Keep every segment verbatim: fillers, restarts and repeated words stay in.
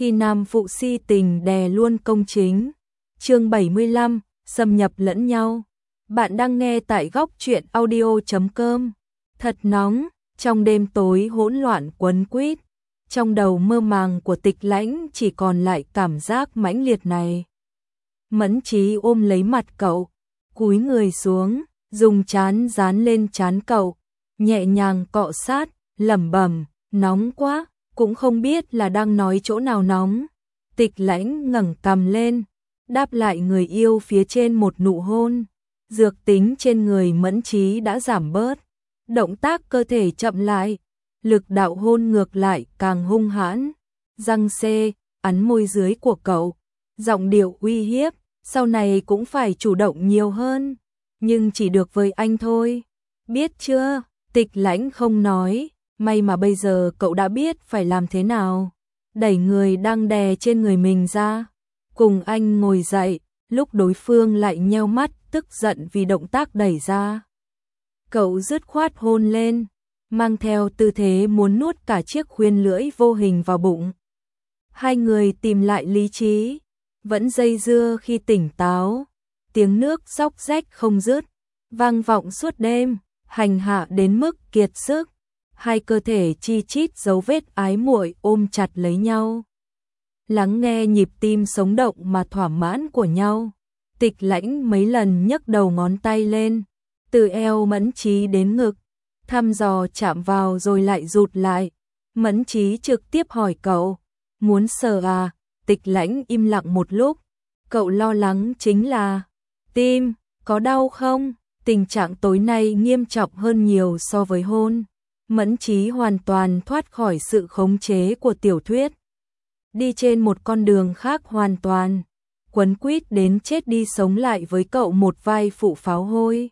khi nam phụ si tình đè luôn công chính. Chương bảy mươi lăm, xâm nhập lẫn nhau. Bạn đang nghe tại góc truyện audio chấm com. Thật nóng, trong đêm tối hỗn loạn quấn quýt, trong đầu mơ màng của Tịch Lãnh chỉ còn lại cảm giác mãnh liệt này. Mẫn Trí ôm lấy mặt cậu, cúi người xuống, dùng trán dán lên trán cậu, nhẹ nhàng cọ sát, lẩm bẩm, nóng quá, cũng không biết là đang nói chỗ nào nóng. Tịch Lãnh ngẩng cằm lên, đáp lại người yêu phía trên một nụ hôn. Dược tính trên người Mẫn Trí đã giảm bớt, động tác cơ thể chậm lại, lực đạo hôn ngược lại càng hung hãn. Răng xê, ắn môi dưới của cậu, giọng điệu uy hiếp, sau này cũng phải chủ động nhiều hơn, nhưng chỉ được với anh thôi. Biết chưa? Tịch Lãnh không nói, may mà bây giờ cậu đã biết phải làm thế nào. Đẩy người đang đè trên người mình ra, cùng anh ngồi dậy, lúc đối phương lại nheo mắt tức giận vì động tác đẩy ra. Cậu dứt khoát hôn lên, mang theo tư thế muốn nuốt cả chiếc khuyên lưỡi vô hình vào bụng. Hai người tìm lại lý trí, vẫn dây dưa khi tỉnh táo. Tiếng nước róc rách không dứt, vang vọng suốt đêm, hành hạ đến mức kiệt sức. Hai cơ thể chi chít dấu vết ái muội ôm chặt lấy nhau, lắng nghe nhịp tim sống động mà thỏa mãn của nhau. Tịch Lãnh mấy lần nhấc đầu ngón tay lên, từ eo Mẫn Trí đến ngực, thăm dò chạm vào rồi lại rụt lại. Mẫn Trí trực tiếp hỏi cậu, muốn sờ à? Tịch Lãnh im lặng một lúc, cậu lo lắng chính là tim, có đau không? Tình trạng tối nay nghiêm trọng hơn nhiều so với hôn. Mẫn Trí hoàn toàn thoát khỏi sự khống chế của tiểu thuyết, đi trên một con đường khác hoàn toàn, quấn quýt đến chết đi sống lại với cậu một vai phụ pháo hôi.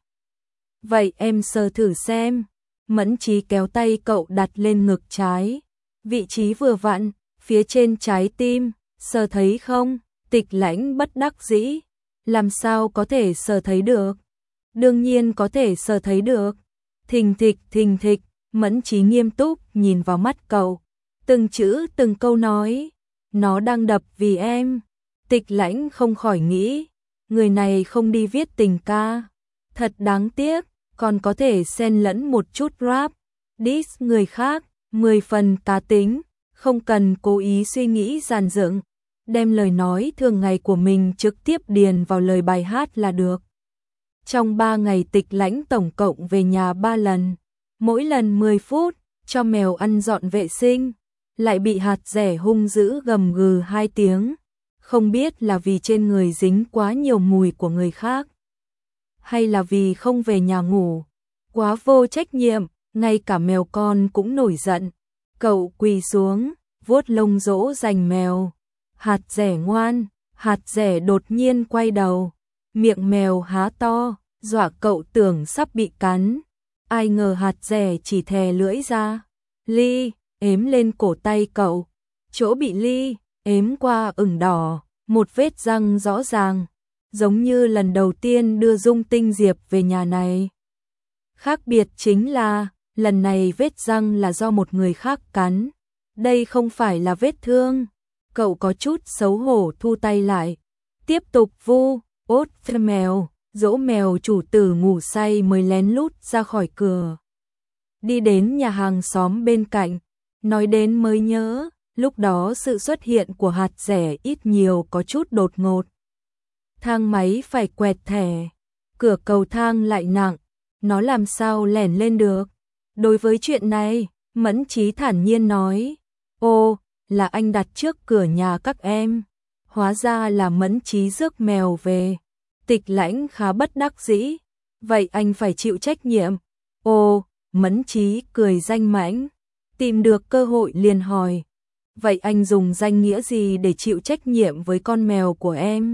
Vậy em sờ thử xem. Mẫn Trí kéo tay cậu đặt lên ngực trái, vị trí vừa vặn, phía trên trái tim, sờ thấy không? Tịch Lãnh bất đắc dĩ, làm sao có thể sờ thấy được? Đương nhiên có thể sờ thấy được. Thình thịch thình thịch, Mẫn Trí nghiêm túc nhìn vào mắt cậu, từng chữ từng câu nói, nó đang đập vì em. Tịch Lãnh không khỏi nghĩ, người này không đi viết tình ca, thật đáng tiếc, còn có thể xen lẫn một chút rap, diss người khác, mười phần cá tính, không cần cố ý suy nghĩ dàn dựng, đem lời nói thường ngày của mình trực tiếp điền vào lời bài hát là được. Trong ba ngày Tịch Lãnh tổng cộng về nhà ba lần, mỗi lần mười phút, cho mèo ăn dọn vệ sinh, lại bị hạt rẻ hung dữ gầm gừ hai tiếng. Không biết là vì trên người dính quá nhiều mùi của người khác, hay là vì không về nhà ngủ, quá vô trách nhiệm, ngay cả mèo con cũng nổi giận. Cậu quỳ xuống, vuốt lông dỗ dành mèo. Hạt rẻ ngoan, hạt rẻ đột nhiên quay đầu, miệng mèo há to, dọa cậu tưởng sắp bị cắn. Ai ngờ hạt rẻ chỉ thè lưỡi ra, Ly, ếm lên cổ tay cậu, chỗ bị Ly ếm qua ửng đỏ, một vết răng rõ ràng, giống như lần đầu tiên đưa Dung Tinh Diệp về nhà này. Khác biệt chính là, lần này vết răng là do một người khác cắn, đây không phải là vết thương. Cậu có chút xấu hổ thu tay lại, tiếp tục vu ốt mèo, dỗ mèo chủ tử ngủ say mới lén lút ra khỏi cửa. Đi đến nhà hàng xóm bên cạnh, nói đến mới nhớ, lúc đó sự xuất hiện của hạt rẻ ít nhiều có chút đột ngột. Thang máy phải quẹt thẻ, cửa cầu thang lại nặng, nó làm sao lẻn lên được. Đối với chuyện này, Mẫn Trí thản nhiên nói, ô, là anh đặt trước cửa nhà các em. Hóa ra là Mẫn Trí rước mèo về. Tịch Lãnh khá bất đắc dĩ, vậy anh phải chịu trách nhiệm. Ồ, Mẫn Trí cười danh mãnh, tìm được cơ hội liền hỏi, vậy anh dùng danh nghĩa gì để chịu trách nhiệm với con mèo của em?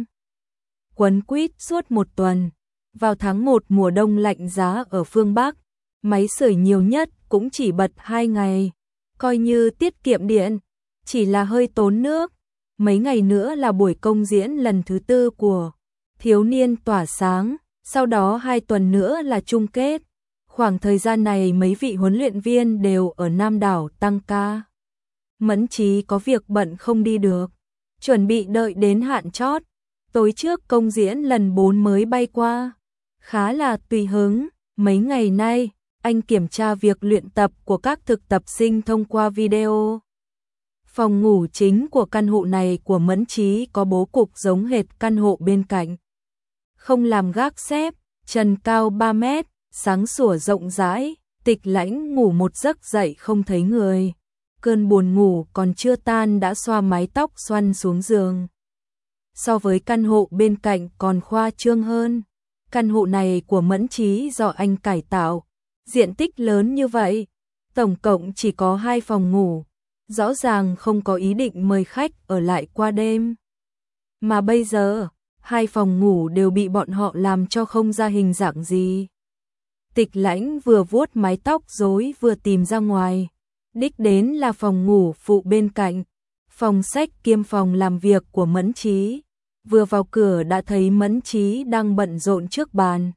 Quấn quýt suốt một tuần, vào tháng một mùa đông lạnh giá ở phương Bắc, máy sưởi nhiều nhất cũng chỉ bật hai ngày, coi như tiết kiệm điện, chỉ là hơi tốn nước. Mấy ngày nữa là buổi công diễn lần thứ tư của Thiếu niên tỏa sáng, sau đó hai tuần nữa là chung kết. Khoảng thời gian này mấy vị huấn luyện viên đều ở Nam đảo tăng ca. Mẫn Chí có việc bận không đi được, chuẩn bị đợi đến hạn chót. Tối trước công diễn lần bốn mới bay qua, khá là tùy hứng. Mấy ngày nay, anh kiểm tra việc luyện tập của các thực tập sinh thông qua video. Phòng ngủ chính của căn hộ này của Mẫn Chí có bố cục giống hệt căn hộ bên cạnh. Không làm gác xép, trần cao ba mét, sáng sủa rộng rãi. Tịch Lãnh ngủ một giấc dậy không thấy người. Cơn buồn ngủ còn chưa tan đã xoa mái tóc xoăn xuống giường. So với căn hộ bên cạnh còn khoa trương hơn. Căn hộ này của Mẫn Chí do anh cải tạo, diện tích lớn như vậy, tổng cộng chỉ có hai phòng ngủ, rõ ràng không có ý định mời khách ở lại qua đêm. Mà bây giờ, hai phòng ngủ đều bị bọn họ làm cho không ra hình dạng gì. Tịch Lãnh vừa vuốt mái tóc rối vừa tìm ra ngoài, đích đến là phòng ngủ phụ bên cạnh, phòng sách kiêm phòng làm việc của Mẫn Chí. Vừa vào cửa đã thấy Mẫn Chí đang bận rộn trước bàn.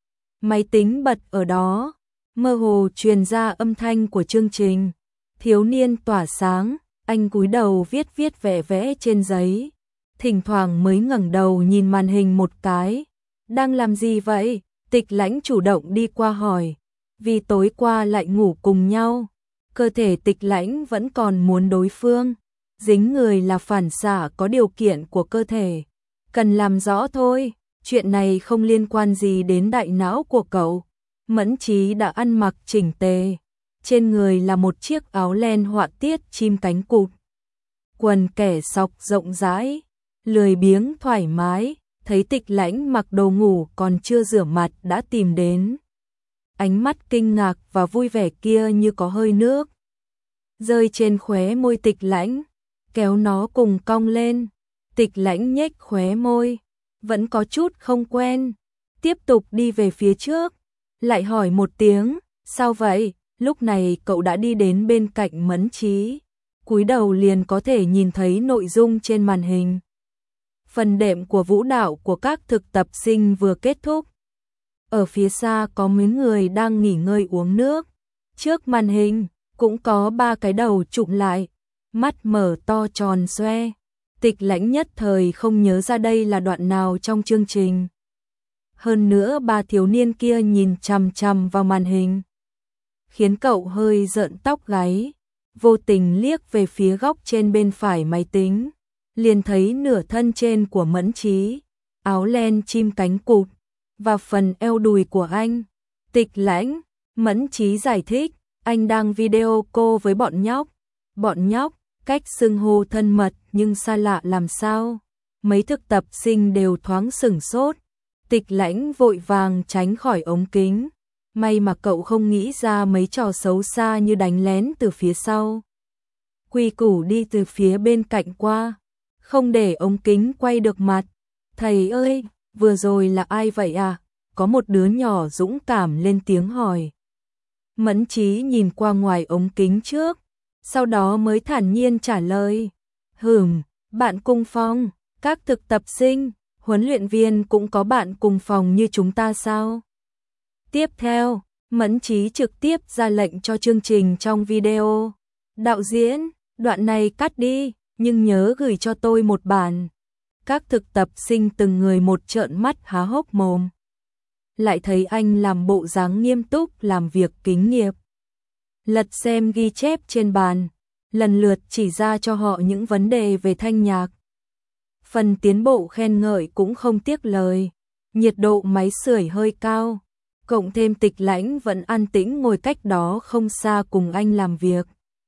Máy tính bật ở đó, mơ hồ truyền ra âm thanh của chương trình. Thiếu niên tỏa sáng, anh cúi đầu viết viết vẽ vẽ trên giấy. Thỉnh thoảng mới ngẩng đầu nhìn màn hình một cái. Đang làm gì vậy? Tịch Lãnh chủ động đi qua hỏi. Vì tối qua lại ngủ cùng nhau, cơ thể Tịch Lãnh vẫn còn muốn đối phương. Dính người là phản xạ có điều kiện của cơ thể. Cần làm rõ thôi, chuyện này không liên quan gì đến đại não của cậu. Mẫn Chí đã ăn mặc chỉnh tề, trên người là một chiếc áo len họa tiết chim cánh cụt. Quần kẻ sọc rộng rãi, lười biếng thoải mái, thấy Tịch Lãnh mặc đồ ngủ còn chưa rửa mặt đã tìm đến. Ánh mắt kinh ngạc và vui vẻ kia như có hơi nước rơi trên khóe môi Tịch Lãnh, kéo nó cùng cong lên. Tịch Lãnh nhếch khóe môi, vẫn có chút không quen, tiếp tục đi về phía trước, lại hỏi một tiếng, sao vậy? Lúc này cậu đã đi đến bên cạnh Mẫn Chí, cúi đầu liền có thể nhìn thấy nội dung trên màn hình. Phần đệm của vũ đạo của các thực tập sinh vừa kết thúc. Ở phía xa có mấy người đang nghỉ ngơi uống nước, trước màn hình cũng có ba cái đầu chụm lại, mắt mở to tròn xoe. Tịch Lãnh nhất thời không nhớ ra đây là đoạn nào trong chương trình. Hơn nữa ba thiếu niên kia nhìn chằm chằm vào màn hình, khiến cậu hơi rợn tóc gáy, vô tình liếc về phía góc trên bên phải máy tính, liền thấy nửa thân trên của Mẫn Chí, áo len chim cánh cụt, và phần eo đùi của anh. Tịch Lãnh, Mẫn Chí giải thích, anh đang video call với bọn nhóc. Bọn nhóc, cách xưng hô thân mật nhưng xa lạ làm sao. Mấy thực tập sinh đều thoáng sửng sốt. Tịch Lãnh vội vàng tránh khỏi ống kính. May mà cậu không nghĩ ra mấy trò xấu xa như đánh lén từ phía sau. Quy củ đi từ phía bên cạnh qua, không để ống kính quay được mặt. Thầy ơi, vừa rồi là ai vậy à? Có một đứa nhỏ dũng cảm lên tiếng hỏi. Mẫn Chí nhìn qua ngoài ống kính trước, sau đó mới thản nhiên trả lời. Hừm, bạn cùng phòng, các thực tập sinh, huấn luyện viên cũng có bạn cùng phòng như chúng ta sao? Tiếp theo, Mẫn Chí trực tiếp ra lệnh cho chương trình trong video. Đạo diễn, đoạn này cắt đi, nhưng nhớ gửi cho tôi một bản. Các thực tập sinh từng người một trợn mắt há hốc mồm. Lại thấy anh làm bộ dáng nghiêm túc làm việc kính nghiệp. Lật xem ghi chép trên bàn, lần lượt chỉ ra cho họ những vấn đề về thanh nhạc. Phần tiến bộ khen ngợi cũng không tiếc lời. Nhiệt độ máy sưởi hơi cao, cộng thêm Tịch Lãnh vẫn an tĩnh ngồi cách đó không xa cùng anh làm việc.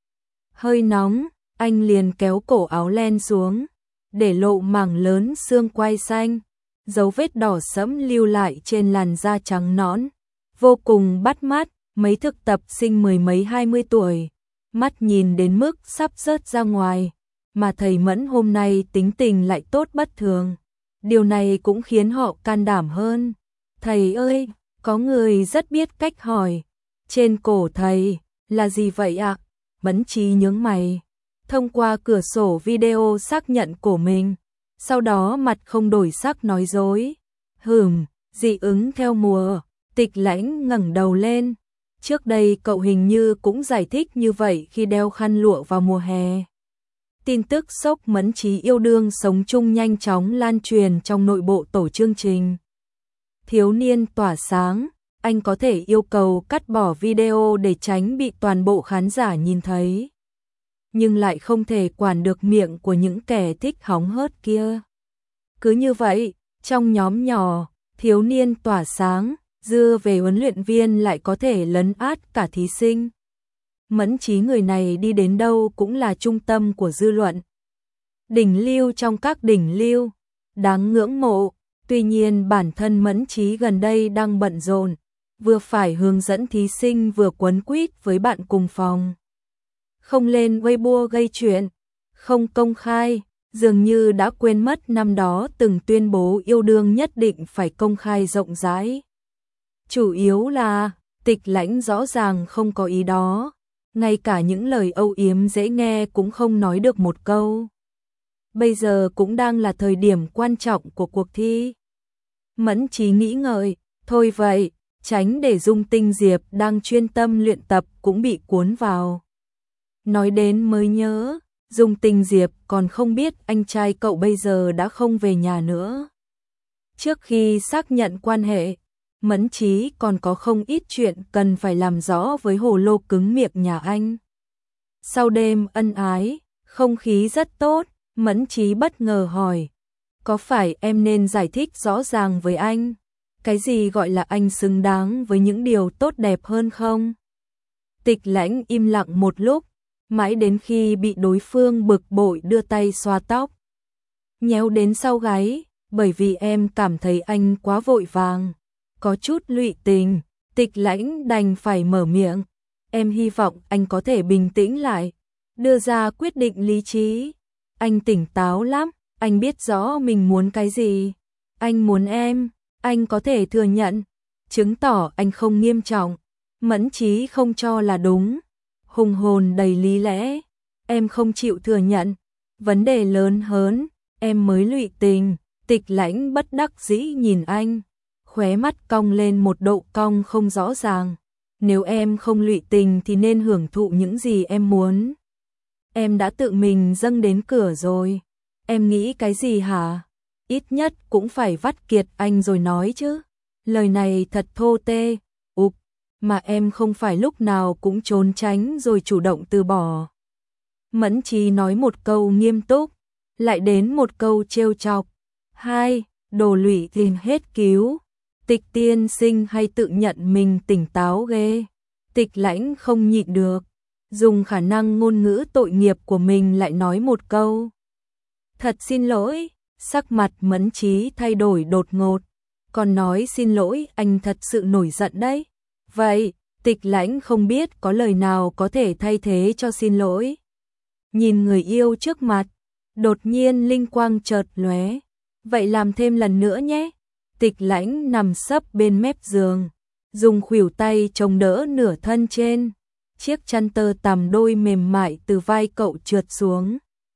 Hơi nóng, anh liền kéo cổ áo len xuống, để lộ mảng lớn xương quai xanh, dấu vết đỏ sẫm lưu lại trên làn da trắng nõn, vô cùng bắt mắt. Mấy thực tập sinh mười mấy hai mươi tuổi, mắt nhìn đến mức sắp rớt ra ngoài, mà thầy Mẫn hôm nay tính tình lại tốt bất thường. Điều này cũng khiến họ can đảm hơn. Thầy ơi, có người rất biết cách hỏi. Trên cổ thầy, là gì vậy ạ? À? Mẫn Chí nhướng mày, thông qua cửa sổ video xác nhận cổ mình, sau đó mặt không đổi sắc nói dối. Hừm, dị ứng theo mùa. Tịch Lãnh ngẩng đầu lên, Trước đây cậu hình như cũng giải thích như vậy khi đeo khăn lụa vào mùa hè. Tin tức sốc Mẫn Trí yêu đương sống chung nhanh chóng lan truyền trong nội bộ tổ chương trình. Thiếu niên tỏa sáng, anh có thể yêu cầu cắt bỏ video để tránh bị toàn bộ khán giả nhìn thấy. Nhưng lại không thể quản được miệng của những kẻ thích hóng hớt kia. Cứ như vậy, trong nhóm nhỏ, thiếu niên tỏa sáng, dưa về huấn luyện viên lại có thể lấn át cả thí sinh. Mẫn Trí người này đi đến đâu cũng là trung tâm của dư luận. Đỉnh lưu trong các đỉnh lưu, đáng ngưỡng mộ. Tuy nhiên bản thân Mẫn Trí gần đây đang bận rộn, vừa phải hướng dẫn thí sinh vừa quấn quýt với bạn cùng phòng. Không lên Weibo gây chuyện, không công khai, dường như đã quên mất năm đó từng tuyên bố yêu đương nhất định phải công khai rộng rãi. Chủ yếu là, Tịch Lãnh rõ ràng không có ý đó, ngay cả những lời âu yếm dễ nghe cũng không nói được một câu. Bây giờ cũng đang là thời điểm quan trọng của cuộc thi. Mẫn Trí nghĩ ngợi, thôi vậy, tránh để Dung Tinh Diệp đang chuyên tâm luyện tập cũng bị cuốn vào. Nói đến mới nhớ, Dung Tinh Diệp còn không biết anh trai cậu bây giờ đã không về nhà nữa. Trước khi xác nhận quan hệ, Mẫn Trí còn có không ít chuyện cần phải làm rõ với hồ lô cứng miệng nhà anh. Sau đêm ân ái, không khí rất tốt, Mẫn Trí bất ngờ hỏi, có phải em nên giải thích rõ ràng với anh, cái gì gọi là anh xứng đáng với những điều tốt đẹp hơn không? Tịch Lãnh im lặng một lúc, mãi đến khi bị đối phương bực bội đưa tay xoa tóc. Nhéo đến sau gáy, bởi vì em cảm thấy anh quá vội vàng, có chút lụy tình. Tịch Lãnh đành phải mở miệng, em hy vọng anh có thể bình tĩnh lại, đưa ra quyết định lý trí. Anh tỉnh táo lắm, anh biết rõ mình muốn cái gì. Anh muốn em, anh có thể thừa nhận, chứng tỏ anh không nghiêm trọng. Mẫn Trí không cho là đúng, hùng hồn đầy lý lẽ. Em không chịu thừa nhận, vấn đề lớn hơn, em mới lụy tình. Tịch Lãnh bất đắc dĩ nhìn anh, khóe mắt cong lên một độ cong không rõ ràng. Nếu em không lụy tình thì nên hưởng thụ những gì em muốn. Em đã tự mình dâng đến cửa rồi. Em nghĩ cái gì hả? Ít nhất cũng phải vắt kiệt anh rồi nói chứ. Lời này thật thô tê. Ục, mà em không phải lúc nào cũng trốn tránh rồi chủ động từ bỏ. Mẫn Trí nói một câu nghiêm túc, lại đến một câu trêu chọc. Hai, đồ lụy thì hết cứu. Tịch tiên sinh hay tự nhận mình tỉnh táo ghê. Tịch Lãnh không nhịn được, dùng khả năng ngôn ngữ tội nghiệp của mình lại nói một câu. Thật xin lỗi, sắc mặt Mẫn Trí thay đổi đột ngột. Còn nói xin lỗi anh thật sự nổi giận đấy. Vậy, Tịch Lãnh không biết có lời nào có thể thay thế cho xin lỗi. Nhìn người yêu trước mặt, đột nhiên linh quang chợt lóe. Vậy làm thêm lần nữa nhé. Tịch Lãnh nằm sấp bên mép giường, dùng khuỷu tay chống đỡ nửa thân trên. Chiếc chăn tơ tằm đôi mềm mại từ vai cậu trượt xuống,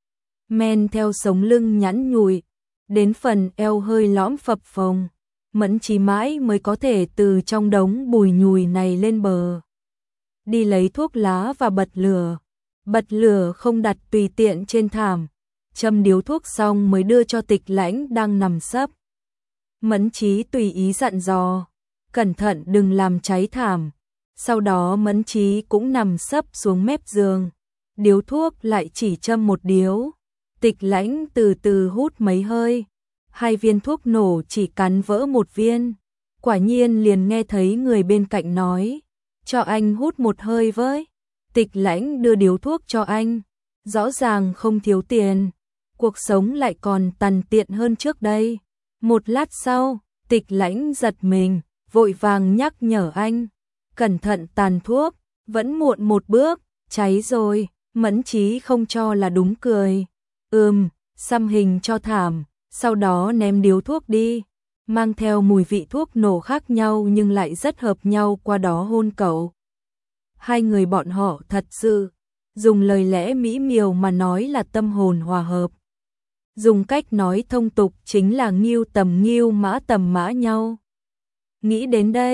men theo sống lưng nhẵn nhụi, đến phần eo hơi lõm phập phồng. Mẫn Trí mãi mới có thể từ trong đống bùi nhùi này lên bờ. Đi lấy thuốc lá và bật lửa. Bật lửa không đặt tùy tiện trên thảm. Châm điếu thuốc xong mới đưa cho Tịch Lãnh đang nằm sấp. Mẫn Trí tùy ý dặn dò, cẩn thận đừng làm cháy thảm. Sau đó Mẫn Trí cũng nằm sấp xuống mép giường. Điếu thuốc lại chỉ châm một điếu. Tịch Lãnh từ từ hút mấy hơi. Hai viên thuốc nổ chỉ cắn vỡ một viên. Quả nhiên liền nghe thấy người bên cạnh nói, cho anh hút một hơi với. Tịch Lãnh đưa điếu thuốc cho anh. Rõ ràng không thiếu tiền, cuộc sống lại còn tằn tiện hơn trước đây. Một lát sau, Tịch Lãnh giật mình, vội vàng nhắc nhở anh, cẩn thận tàn thuốc, vẫn muộn một bước, cháy rồi. Mẫn Trí không cho là đúng cười. Ừm, xăm hình cho thảm, sau đó ném điếu thuốc đi, mang theo mùi vị thuốc nổ khác nhau nhưng lại rất hợp nhau qua đó hôn cậu. Hai người bọn họ thật sự, dùng lời lẽ mỹ miều mà nói là tâm hồn hòa hợp. Dùng cách nói thông tục chính là nghiêu tầm nghiêu mã tầm mã nhau. Nghĩ đến đây,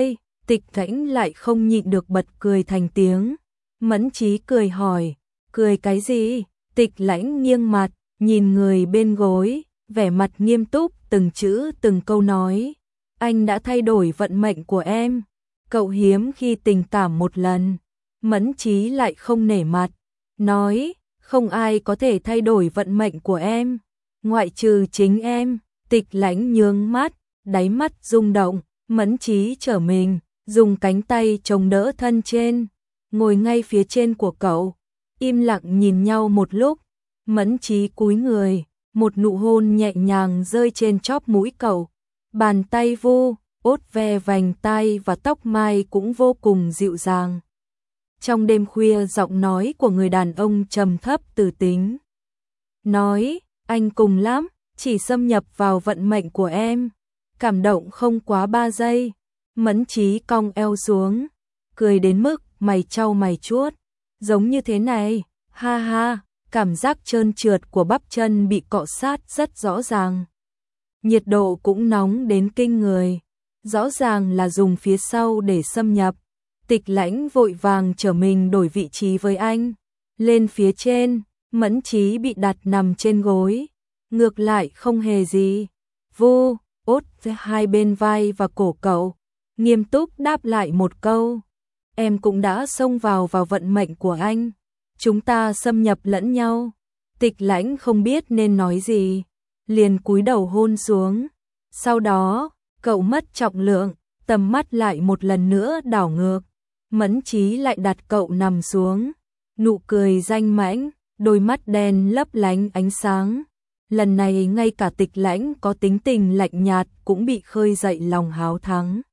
Tịch Lãnh lại không nhịn được bật cười thành tiếng. Mẫn Chí cười hỏi, cười cái gì? Tịch Lãnh nghiêng mặt, nhìn người bên gối, vẻ mặt nghiêm túc, từng chữ từng câu nói. Anh đã thay đổi vận mệnh của em. Cậu hiếm khi tình cảm một lần. Mẫn Chí lại không nể mặt, nói, không ai có thể thay đổi vận mệnh của em, ngoại trừ chính em. Tịch Lãnh nhướng mắt, đáy mắt rung động. Mẫn Chí trở mình, dùng cánh tay chống đỡ thân trên, ngồi ngay phía trên của cậu, im lặng nhìn nhau một lúc. Mẫn Chí cúi người, một nụ hôn nhẹ nhàng rơi trên chóp mũi cậu, bàn tay vu, ốt ve vành tai và tóc mai cũng vô cùng dịu dàng. Trong đêm khuya, giọng nói của người đàn ông trầm thấp từ tính. Nói, anh cùng lắm, chỉ xâm nhập vào vận mệnh của em. Cảm động không quá ba giây. Mẫn Chí cong eo xuống, cười đến mức mày trao mày chuốt. Giống như thế này, ha ha, cảm giác trơn trượt của bắp chân bị cọ sát rất rõ ràng. Nhiệt độ cũng nóng đến kinh người, rõ ràng là dùng phía sau để xâm nhập. Tịch Lãnh vội vàng trở mình đổi vị trí với anh. Lên phía trên, Mẫn Chí bị đặt nằm trên gối. Ngược lại không hề gì. Vu, ốt hai bên vai và cổ cậu, nghiêm túc đáp lại một câu. Em cũng đã xông vào vào vận mệnh của anh. Chúng ta xâm nhập lẫn nhau. Tịch Lãnh không biết nên nói gì, liền cúi đầu hôn xuống. Sau đó, cậu mất trọng lượng, tầm mắt lại một lần nữa đảo ngược. Mẫn Chí lại đặt cậu nằm xuống, nụ cười danh mãnh, đôi mắt đen lấp lánh ánh sáng. Lần này ngay cả Tịch Lãnh có tính tình lạnh nhạt cũng bị khơi dậy lòng háo thắng.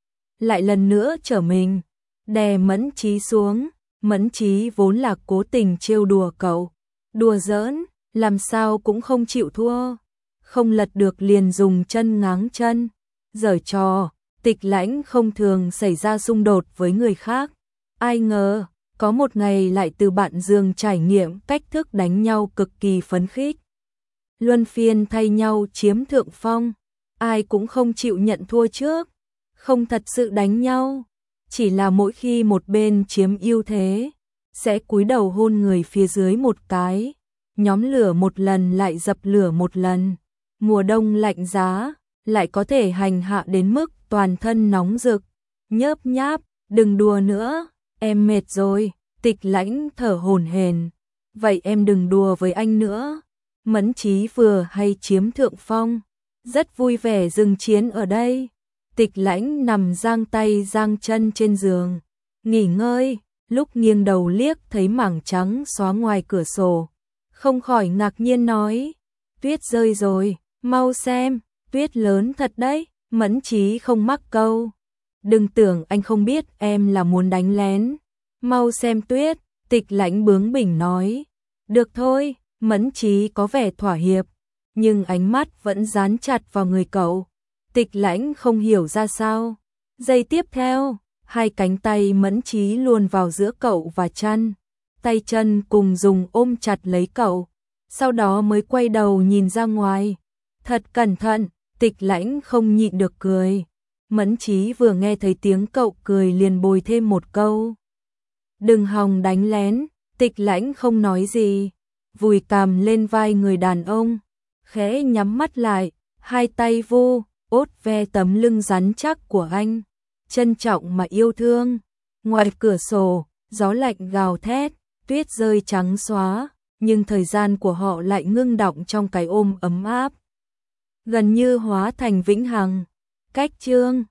Lại lần nữa trở mình, đè Mẫn Chí xuống. Mẫn Chí vốn là cố tình trêu đùa cậu, đùa giỡn, làm sao cũng không chịu thua. Không lật được liền dùng chân ngáng chân, giở trò. Tịch Lãnh không thường xảy ra xung đột với người khác. Ai ngờ, có một ngày lại từ bạn giường trải nghiệm cách thức đánh nhau cực kỳ phấn khích. Luân phiên thay nhau chiếm thượng phong, ai cũng không chịu nhận thua trước. Không thật sự đánh nhau, chỉ là mỗi khi một bên chiếm ưu thế, sẽ cúi đầu hôn người phía dưới một cái, nhóm lửa một lần lại dập lửa một lần. Mùa đông lạnh giá, lại có thể hành hạ đến mức toàn thân nóng rực. Nhớp nháp, đừng đùa nữa, em mệt rồi. Tịch Lãnh thở hổn hển. Vậy em đừng đùa với anh nữa. Mẫn Chí vừa hay chiếm thượng phong, rất vui vẻ dừng chiến ở đây. Tịch Lãnh nằm giang tay giang chân trên giường, nghỉ ngơi. Lúc nghiêng đầu liếc thấy mảng trắng xóa ngoài cửa sổ, không khỏi ngạc nhiên nói, tuyết rơi rồi, mau xem, tuyết lớn thật đấy. Mẫn Chí không mắc câu, đừng tưởng anh không biết em là muốn đánh lén, mau xem tuyết. Tịch Lãnh bướng bỉnh nói, được thôi. Mẫn Chí có vẻ thỏa hiệp, nhưng ánh mắt vẫn dán chặt vào người cậu. Tịch Lãnh không hiểu ra sao. Giây tiếp theo, hai cánh tay Mẫn Chí luồn vào giữa cậu và chăn, tay chân cùng dùng ôm chặt lấy cậu, sau đó mới quay đầu nhìn ra ngoài. Thật cẩn thận. Tịch Lãnh không nhịn được cười. Mẫn Chí vừa nghe thấy tiếng cậu cười liền bồi thêm một câu, đừng hòng đánh lén. Tịch Lãnh không nói gì, vùi cằm lên vai người đàn ông, khẽ nhắm mắt lại, hai tay vu, ốt ve tấm lưng rắn chắc của anh, trân trọng mà yêu thương. Ngoài cửa sổ, gió lạnh gào thét, tuyết rơi trắng xóa, nhưng thời gian của họ lại ngưng đọng trong cái ôm ấm áp, gần như hóa thành vĩnh hằng. Cách chương